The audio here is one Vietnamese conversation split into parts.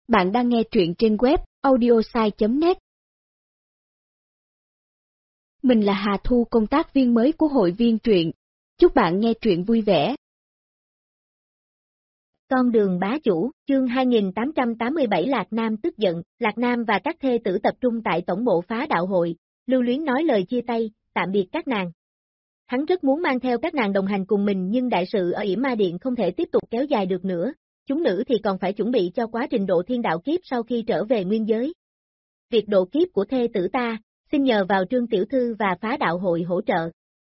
Bạn đang nghe truyện trên web audiosai.net. Mình là Hà Thu, công tác viên mới của hội viên truyện. Chúc bạn nghe truyện vui vẻ. Con đường bá chủ, chương 2887. Lạc Nam tức giận. Lạc Nam và các thê tử tập trung tại tổng bộ phá đạo hội, lưu luyến nói lời chia tay, tạm biệt các nàng. Hắn rất muốn mang theo các nàng đồng hành cùng mình, nhưng đại sự ở Yểm Ma Điện không thể tiếp tục kéo dài được nữa, chúng nữ thì còn phải chuẩn bị cho quá trình độ thiên đạo kiếp sau khi trở về nguyên giới. Việc độ kiếp của thê tử ta, xin nhờ vào Trương tiểu thư và phá đạo hội hỗ trợ.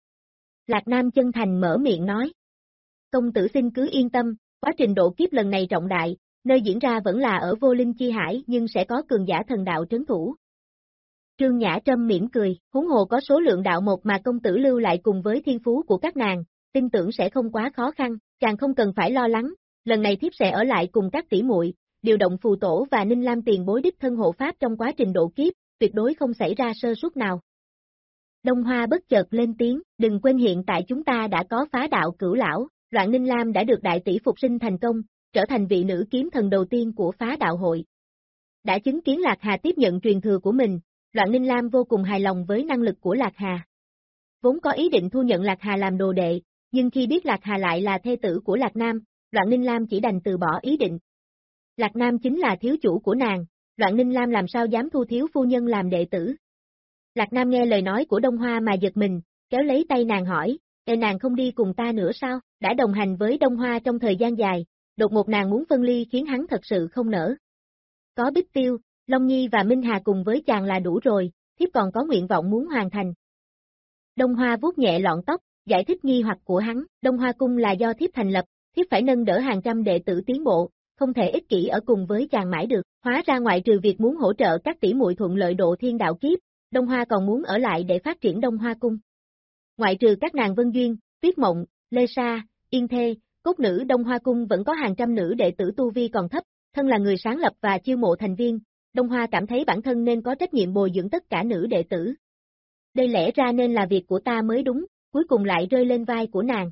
Lạc Nam chân thành mở miệng nói. Công tử xin cứ yên tâm, quá trình độ kiếp lần này trọng đại, nơi diễn ra vẫn là ở Vô Linh Chi Hải nhưng sẽ có cường giả thần đạo trấn thủ. Trương Nhã Trâm mỉm cười, huống hồ có số lượng đạo một mà công tử lưu lại cùng với thiên phú của các nàng, tin tưởng sẽ không quá khó khăn, chàng không cần phải lo lắng, lần này thiếp sẽ ở lại cùng các tỷ muội, điều động phù tổ và Ninh Lam tiền bối đích thân hộ pháp trong quá trình độ kiếp, tuyệt đối không xảy ra sơ suất nào. Đông Hoa bất chợt lên tiếng, đừng quên hiện tại chúng ta đã có phá đạo cửu lão, Loạn Ninh Lam đã được đại tỷ phục sinh thành công, trở thành vị nữ kiếm thần đầu tiên của phá đạo hội. Đã chứng kiến Lạc Hà tiếp nhận truyền thừa của mình, Loạn Ninh Lam vô cùng hài lòng với năng lực của Lạc Hà. Vốn có ý định thu nhận Lạc Hà làm đồ đệ, nhưng khi biết Lạc Hà lại là thê tử của Lạc Nam, Loạn Ninh Lam chỉ đành từ bỏ ý định. Lạc Nam chính là thiếu chủ của nàng, Loạn Ninh Lam làm sao dám thu thiếu phu nhân làm đệ tử. Lạc Nam nghe lời nói của Đông Hoa mà giật mình, kéo lấy tay nàng hỏi, nàng không đi cùng ta nữa sao, đã đồng hành với Đông Hoa trong thời gian dài, đột ngột nàng muốn phân ly khiến hắn thật sự không nỡ. Có Bích Tiêu, Long Nhi và Minh Hà cùng với chàng là đủ rồi, thiếp còn có nguyện vọng muốn hoàn thành. Đông Hoa vuốt nhẹ lọn tóc, giải thích nghi hoặc của hắn, Đông Hoa cung là do thiếp thành lập, thiếp phải nâng đỡ hàng trăm đệ tử tiến bộ, không thể ích kỷ ở cùng với chàng mãi được, hóa ra ngoại trừ việc muốn hỗ trợ các tỷ muội thuận lợi độ thiên đạo kiếp, Đông Hoa còn muốn ở lại để phát triển Đông Hoa cung. Ngoại trừ các nàng Vân Duyên, Tuyết Mộng, Lê Sa, Yên Thê, cốt nữ Đông Hoa cung vẫn có hàng trăm nữ đệ tử tu vi còn thấp, thân là người sáng lập và chiêu mộ thành viên, Đông Hoa cảm thấy bản thân nên có trách nhiệm bồi dưỡng tất cả nữ đệ tử. Đây lẽ ra nên là việc của ta mới đúng, cuối cùng lại rơi lên vai của nàng.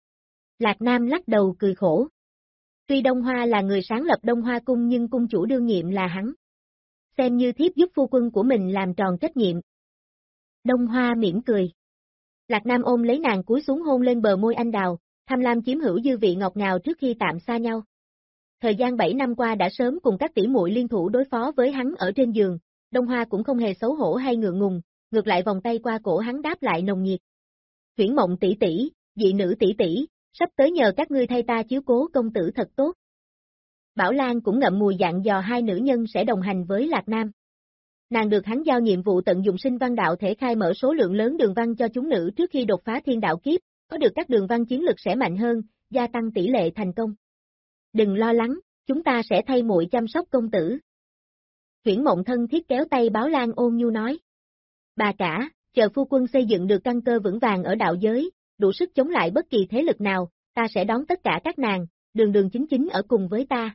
Lạc Nam lắc đầu cười khổ. Tuy Đông Hoa là người sáng lập Đông Hoa cung nhưng cung chủ đương nhiệm là hắn. Xem như thiếp giúp phu quân của mình làm tròn trách nhiệm. Đông Hoa mỉm cười. Lạc Nam ôm lấy nàng cúi xuống hôn lên bờ môi anh đào, tham lam chiếm hữu dư vị ngọt ngào trước khi tạm xa nhau. Thời gian 7 năm qua đã sớm cùng các tỷ muội liên thủ đối phó với hắn ở trên giường, Đông Hoa cũng không hề xấu hổ hay ngượng ngùng, ngược lại vòng tay qua cổ hắn đáp lại nồng nhiệt. Huyễn Mộng tỷ tỷ, dị nữ tỷ tỷ, sắp tới nhờ các ngươi thay ta chiếu cố công tử thật tốt. Bảo Lan cũng ngậm ngùi dặn dò hai nữ nhân sẽ đồng hành với Lạc Nam. Nàng được hắn giao nhiệm vụ tận dụng sinh văn đạo thể khai mở số lượng lớn đường văn cho chúng nữ trước khi đột phá thiên đạo kiếp, có được các đường văn chiến lực sẽ mạnh hơn, gia tăng tỷ lệ thành công. Đừng lo lắng, chúng ta sẽ thay muội chăm sóc công tử. Huyễn Mộng thân thiết kéo tay Bảo Lan ôn nhu nói. Bà cả, chờ phu quân xây dựng được căn cơ vững vàng ở đạo giới, đủ sức chống lại bất kỳ thế lực nào, ta sẽ đón tất cả các nàng, đường đường chính chính ở cùng với ta.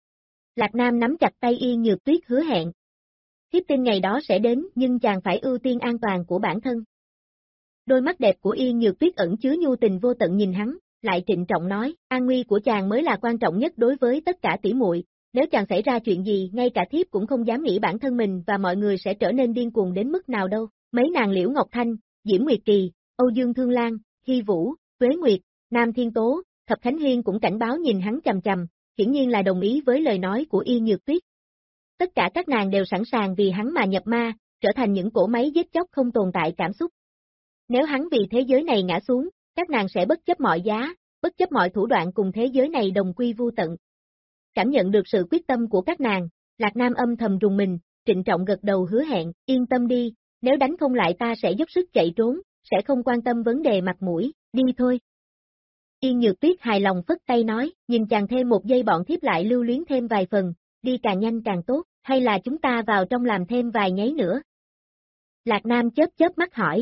Lạc Nam nắm chặt tay Yên Nhược Tuyết hứa hẹn. Thiếp tin ngày đó sẽ đến nhưng chàng phải ưu tiên an toàn của bản thân. Đôi mắt đẹp của Yên Nhược Tuyết ẩn chứa nhu tình vô tận nhìn hắn, lại trịnh trọng nói, an nguy của chàng mới là quan trọng nhất đối với tất cả tỷ muội. Nếu chàng xảy ra chuyện gì, ngay cả thiếp cũng không dám nghĩ bản thân mình và mọi người sẽ trở nên điên cuồng đến mức nào đâu. Mấy nàng Liễu Ngọc Thanh, Diễm Nguyệt Kỳ, Âu Dương Thương Lan, Hy Vũ, Tuế Nguyệt, Nam Thiên Tố, Thập Khánh Hiên cũng cảnh báo nhìn hắn chằm chằm, hiển nhiên là đồng ý với lời nói của Yên Nhược Tuyết. Tất cả các nàng đều sẵn sàng vì hắn mà nhập ma, trở thành những cỗ máy giết chóc không tồn tại cảm xúc. Nếu hắn vì thế giới này ngã xuống, các nàng sẽ bất chấp mọi giá, bất chấp mọi thủ đoạn cùng thế giới này đồng quy vu tận. Cảm nhận được sự quyết tâm của các nàng, Lạc Nam âm thầm rùng mình, trịnh trọng gật đầu hứa hẹn, yên tâm đi, nếu đánh không lại ta sẽ dốc sức chạy trốn, sẽ không quan tâm vấn đề mặt mũi, đi thôi. Yên Nhược Tuyết hài lòng phất tay nói, nhìn chàng thêm một giây bọn thiếp lại lưu luyến thêm vài phần, đi càng nhanh càng tốt, hay là chúng ta vào trong làm thêm vài nháy nữa. Lạc Nam chớp chớp mắt hỏi.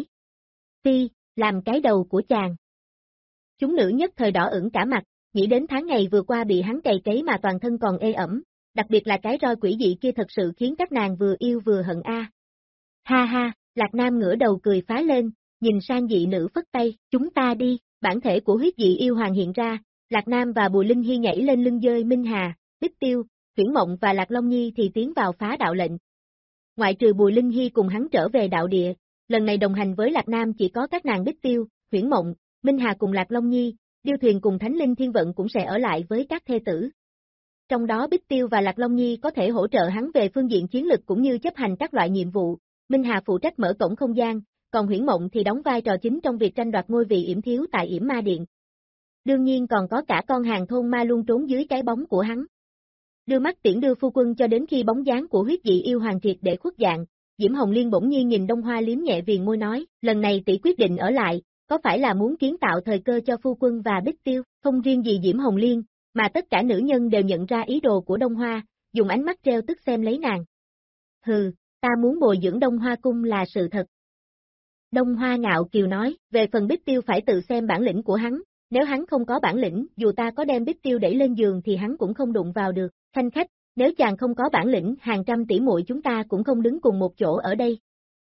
Ti, làm cái đầu của chàng. Chúng nữ nhất thời đỏ ửng cả mặt, nghĩ đến tháng ngày vừa qua bị hắn cày cấy mà toàn thân còn ê ẩm, đặc biệt là cái roi quỷ dị kia thật sự khiến các nàng vừa yêu vừa hận a. Ha ha, Lạc Nam ngửa đầu cười phá lên, nhìn sang dị nữ phất tay, chúng ta đi, bản thể của huyết dị yêu hoàng hiện ra, Lạc Nam và Bùi Linh Hy nhảy lên lưng dơi Minh Hà, Bích Tiêu, Huyễn Mộng và Lạc Long Nhi thì tiến vào phá đạo lệnh. Ngoại trừ Bùi Linh Hy cùng hắn trở về đạo địa, lần này đồng hành với Lạc Nam chỉ có các nàng Bích Tiêu, Huyễn Mộng, Minh Hà cùng Lạc Long Nhi, Điêu Thuyền cùng Thánh Linh Thiên Vận cũng sẽ ở lại với các thê tử. Trong đó Bích Tiêu và Lạc Long Nhi có thể hỗ trợ hắn về phương diện chiến lực cũng như chấp hành các loại nhiệm vụ, Minh Hà phụ trách mở cổng không gian, còn Huyễn Mộng thì đóng vai trò chính trong việc tranh đoạt ngôi vị yểm thiếu tại Yểm Ma Điện. Đương nhiên còn có cả con hàng thôn ma luôn trốn dưới cái bóng của hắn. Đưa mắt tiễn đưa phu quân cho đến khi bóng dáng của huyết dị yêu hoàng triệt để khuất dạng, Diễm Hồng Liên bỗng nhiên nhìn Đông Hoa liếm nhẹ viền môi nói, lần này tỷ quyết định ở lại, có phải là muốn kiến tạo thời cơ cho phu quân và Bích Tiêu, không riêng gì Diễm Hồng Liên, mà tất cả nữ nhân đều nhận ra ý đồ của Đông Hoa, dùng ánh mắt treo tức xem lấy nàng. Hừ, ta muốn bồi dưỡng Đông Hoa cung là sự thật. Đông Hoa ngạo kiều nói, về phần Bích Tiêu phải tự xem bản lĩnh của hắn, nếu hắn không có bản lĩnh, dù ta có đem Bích Tiêu đẩy lên giường thì hắn cũng không đụng vào được, khanh khách, nếu chàng không có bản lĩnh, hàng trăm tỷ muội chúng ta cũng không đứng cùng một chỗ ở đây.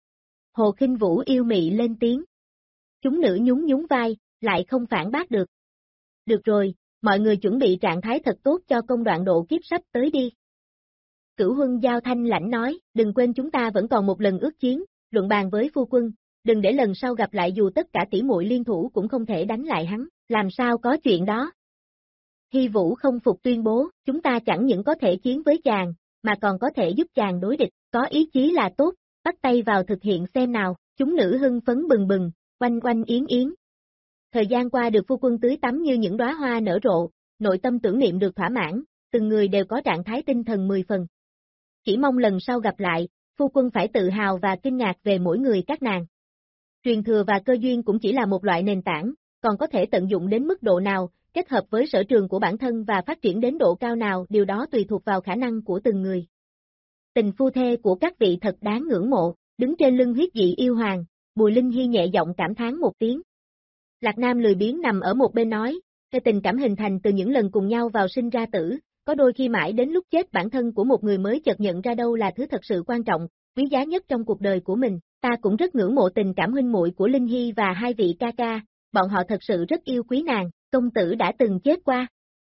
Hồ Khinh Vũ yêu mị lên tiếng. Chúng nữ nhún nhún vai, lại không phản bác được. Được rồi, mọi người chuẩn bị trạng thái thật tốt cho công đoạn độ kiếp sắp tới đi. Cửu Huân Giao thanh lãnh nói, đừng quên chúng ta vẫn còn một lần ước chiến, luận bàn với phu quân, đừng để lần sau gặp lại dù tất cả tỷ muội liên thủ cũng không thể đánh lại hắn, làm sao có chuyện đó. Hy Vũ không phục tuyên bố, chúng ta chẳng những có thể chiến với chàng, mà còn có thể giúp chàng đối địch, có ý chí là tốt, bắt tay vào thực hiện xem nào, chúng nữ hưng phấn bừng bừng, oanh oanh yến yến. Thời gian qua được phu quân tưới tắm như những đóa hoa nở rộ, nội tâm tưởng niệm được thỏa mãn, từng người đều có trạng thái tinh thần 10 phần. Chỉ mong lần sau gặp lại, phu quân phải tự hào và kinh ngạc về mỗi người các nàng. Truyền thừa và cơ duyên cũng chỉ là một loại nền tảng, còn có thể tận dụng đến mức độ nào, kết hợp với sở trường của bản thân và phát triển đến độ cao nào, điều đó tùy thuộc vào khả năng của từng người. Tình phu thê của các vị thật đáng ngưỡng mộ, đứng trên lưng huyết dị yêu hoàng, Bùi Linh Hy nhẹ giọng cảm thán một tiếng. Lạc Nam lười biếng nằm ở một bên nói, cái tình cảm hình thành từ những lần cùng nhau vào sinh ra tử, có đôi khi mãi đến lúc chết bản thân của một người mới chợt nhận ra đâu là thứ thật sự quan trọng, quý giá nhất trong cuộc đời của mình, ta cũng rất ngưỡng mộ tình cảm huynh muội của Linh Hy và hai vị ca ca, bọn họ thật sự rất yêu quý nàng, công tử đã từng chết qua.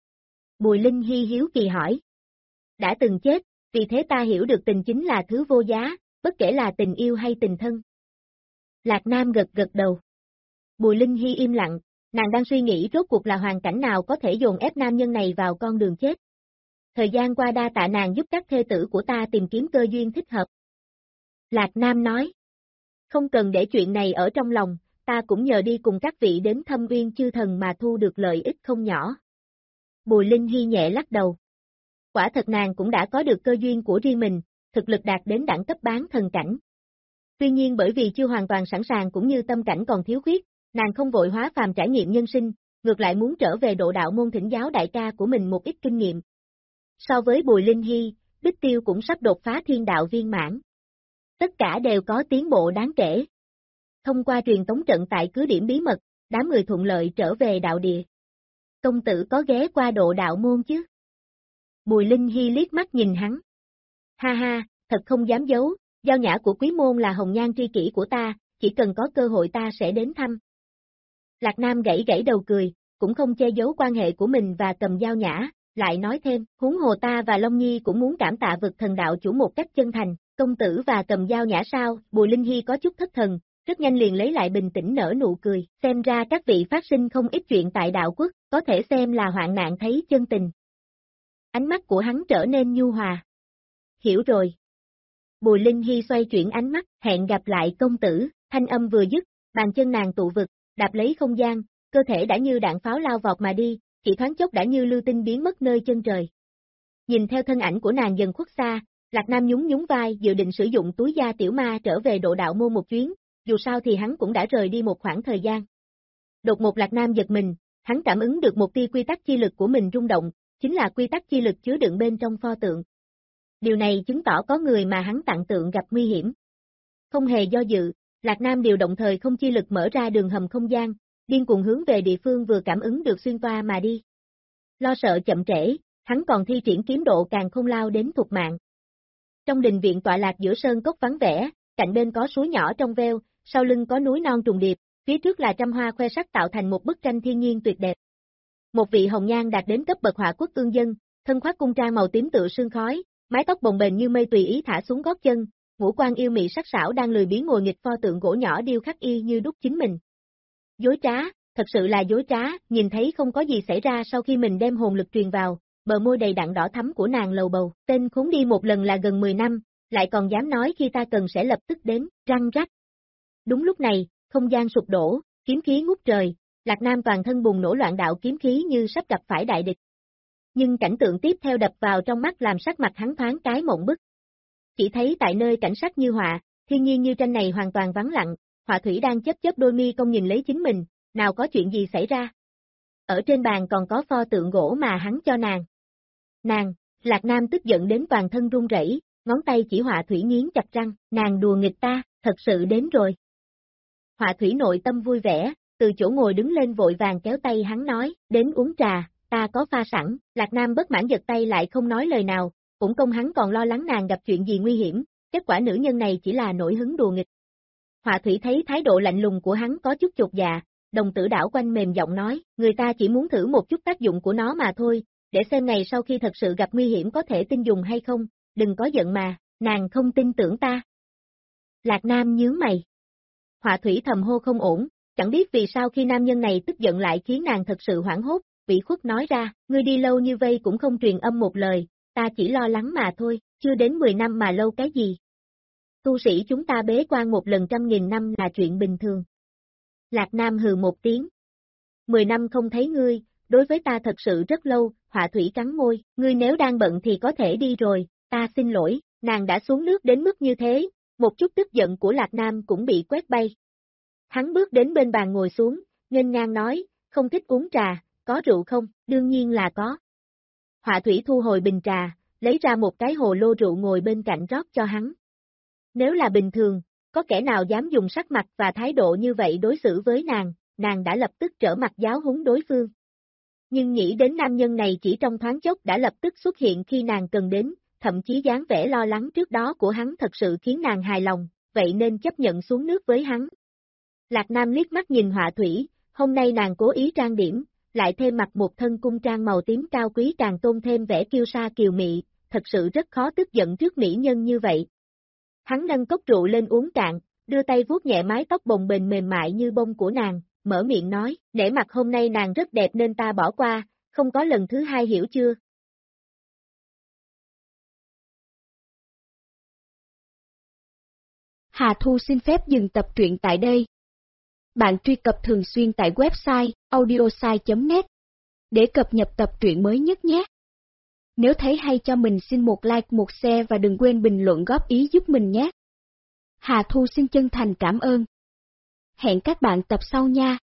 Bùi Linh Hy hiếu kỳ hỏi. Đã từng chết, vì thế ta hiểu được tình chính là thứ vô giá, bất kể là tình yêu hay tình thân. Lạc Nam gật gật đầu. Bùi Linh Hy im lặng, nàng đang suy nghĩ rốt cuộc là hoàn cảnh nào có thể dồn ép nam nhân này vào con đường chết. Thời gian qua đa tạ nàng giúp các thê tử của ta tìm kiếm cơ duyên thích hợp. Lạc Nam nói. Không cần để chuyện này ở trong lòng, ta cũng nhờ đi cùng các vị đến Thâm Uyên chư thần mà thu được lợi ích không nhỏ. Bùi Linh Hy nhẹ lắc đầu. Quả thật nàng cũng đã có được cơ duyên của riêng mình, thực lực đạt đến đẳng cấp bán thần cảnh. Tuy nhiên bởi vì chưa hoàn toàn sẵn sàng cũng như tâm cảnh còn thiếu khuyết, nàng không vội hóa phàm trải nghiệm nhân sinh, ngược lại muốn trở về độ đạo môn thỉnh giáo đại ca của mình một ít kinh nghiệm. So với Bùi Linh Hy, Bích Tiêu cũng sắp đột phá thiên đạo viên mãn. Tất cả đều có tiến bộ đáng kể. Thông qua truyền tống trận tại cứ điểm bí mật, đám người thuận lợi trở về đạo địa. Công tử có ghé qua độ đạo môn chứ? Bùi Linh Hy liếc mắt nhìn hắn. Ha ha, thật không dám giấu, Giao Nhã của quý môn là hồng nhan tri kỷ của ta, chỉ cần có cơ hội ta sẽ đến thăm. Lạc Nam gãy gãy đầu cười, cũng không che giấu quan hệ của mình và Cầm Giao Nhã, lại nói thêm, huống hồ ta và Long Nhi cũng muốn cảm tạ vực thần đạo chủ một cách chân thành, công tử và Cầm Giao Nhã sao? Bùi Linh Hy có chút thất thần, rất nhanh liền lấy lại bình tĩnh nở nụ cười, xem ra các vị phát sinh không ít chuyện tại đạo quốc, có thể xem là hoạn nạn thấy chân tình. Ánh mắt của hắn trở nên nhu hòa. Hiểu rồi. Bùi Linh Hy xoay chuyển ánh mắt, hẹn gặp lại công tử, thanh âm vừa dứt, bàn chân nàng tụ vực, đạp lấy không gian, cơ thể đã như đạn pháo lao vọt mà đi, chỉ thoáng chốc đã như lưu tinh biến mất nơi chân trời. Nhìn theo thân ảnh của nàng dần khuất xa, Lạc Nam nhún nhún vai dự định sử dụng túi da tiểu ma trở về độ đạo môn một chuyến, dù sao thì hắn cũng đã rời đi một khoảng thời gian. Đột ngột Lạc Nam giật mình, hắn cảm ứng được một tia quy tắc chi lực của mình rung động, chính là quy tắc chi lực chứa đựng bên trong pho tượng. Điều này chứng tỏ có người mà hắn tặng tượng gặp nguy hiểm. Không hề do dự, Lạc Nam điều động thời không chi lực mở ra đường hầm không gian, điên cuồng hướng về địa phương vừa cảm ứng được xuyên toa mà đi. Lo sợ chậm trễ, hắn còn thi triển kiếm độ càng không lao đến thục mạng. Trong đình viện tọa lạc giữa sơn cốc vắng vẻ, cạnh bên có suối nhỏ trong veo, sau lưng có núi non trùng điệp, phía trước là trăm hoa khoe sắc tạo thành một bức tranh thiên nhiên tuyệt đẹp. Một vị hồng nhan đạt đến cấp bậc Hỏa Quốc ương dân, thân khoác cung trang màu tím tựa sương khói, mái tóc bồng bềnh như mây tùy ý thả xuống gót chân, ngũ quan yêu mị sắc sảo đang lười biếng ngồi nghịch pho tượng gỗ nhỏ điêu khắc y như đúc chính mình. Dối trá, thật sự là dối trá, nhìn thấy không có gì xảy ra sau khi mình đem hồn lực truyền vào, bờ môi đầy đặn đỏ thắm của nàng lầu bầu, tên khốn đi một lần là gần 10 năm, lại còn dám nói khi ta cần sẽ lập tức đến, răng rắc. Đúng lúc này, không gian sụp đổ, kiếm khí ngút trời, Lạc Nam toàn thân bùng nổ loạn đạo kiếm khí như sắp gặp phải đại địch. Nhưng cảnh tượng tiếp theo đập vào trong mắt làm sắc mặt hắn thoáng cái mộng bức. Chỉ thấy tại nơi cảnh sắc như họa, thiên nhiên như tranh này hoàn toàn vắng lặng, Họa Thủy đang chớp chớp đôi mi cong nhìn lấy chính mình, nào có chuyện gì xảy ra. Ở trên bàn còn có pho tượng gỗ mà hắn cho nàng. Nàng, Lạc Nam tức giận đến toàn thân run rẩy, ngón tay chỉ Họa Thủy nghiến chặt răng, nàng đùa nghịch ta, thật sự đến rồi. Họa Thủy nội tâm vui vẻ, từ chỗ ngồi đứng lên vội vàng kéo tay hắn nói, đến uống trà, ta có pha sẵn, Lạc Nam bất mãn giật tay lại không nói lời nào, cũng công hắn còn lo lắng nàng gặp chuyện gì nguy hiểm, kết quả nữ nhân này chỉ là nổi hứng đùa nghịch. Họa Thủy thấy thái độ lạnh lùng của hắn có chút chột dạ, đồng tử đảo quanh mềm giọng nói, người ta chỉ muốn thử một chút tác dụng của nó mà thôi, để xem ngày sau khi thật sự gặp nguy hiểm có thể tin dùng hay không, đừng có giận mà, nàng không tin tưởng ta. Lạc Nam nhướng mày. Họa Thủy thầm hô không ổn, chẳng biết vì sao khi nam nhân này tức giận lại khiến nàng thật sự hoảng hốt, ủy khuất nói ra, ngươi đi lâu như vây cũng không truyền âm một lời, ta chỉ lo lắng mà thôi, chưa đến 10 năm mà lâu cái gì. Tu sĩ chúng ta bế quan một lần 100.000 năm là chuyện bình thường. Lạc Nam hừ một tiếng. 10 năm không thấy ngươi, đối với ta thật sự rất lâu, Họa Thủy cắn môi, ngươi nếu đang bận thì có thể đi rồi, ta xin lỗi, nàng đã xuống nước đến mức như thế, một chút tức giận của Lạc Nam cũng bị quét bay. Hắn bước đến bên bàn ngồi xuống, nghênh ngang nói, không thích uống trà, có rượu không, đương nhiên là có. Họa Thủy thu hồi bình trà, lấy ra một cái hồ lô rượu ngồi bên cạnh rót cho hắn. Nếu là bình thường, có kẻ nào dám dùng sắc mặt và thái độ như vậy đối xử với nàng đã lập tức trở mặt giáo huấn đối phương. Nhưng nghĩ đến nam nhân này chỉ trong thoáng chốc đã lập tức xuất hiện khi nàng cần đến, thậm chí dáng vẻ lo lắng trước đó của hắn thật sự khiến nàng hài lòng, vậy nên chấp nhận xuống nước với hắn. Lạc Nam liếc mắt nhìn Họa Thủy, hôm nay nàng cố ý trang điểm, lại thêm mặc một thân cung trang màu tím cao quý càng tôn thêm vẻ kiêu sa kiều mị, thật sự rất khó tức giận trước mỹ nhân như vậy. Hắn nâng cốc rượu lên uống cạn, đưa tay vuốt nhẹ mái tóc bồng bềnh mềm mại như bông của nàng, mở miệng nói, nể mặt hôm nay nàng rất đẹp nên ta bỏ qua, không có lần thứ hai hiểu chưa? Hà Thu xin phép dừng tập truyện tại đây. Bạn truy cập thường xuyên tại website audiosai.net để cập nhật tập truyện mới nhất nhé. Nếu thấy hay cho mình xin một like một share và đừng quên bình luận góp ý giúp mình nhé. Hà Thu xin chân thành cảm ơn. Hẹn các bạn tập sau nha.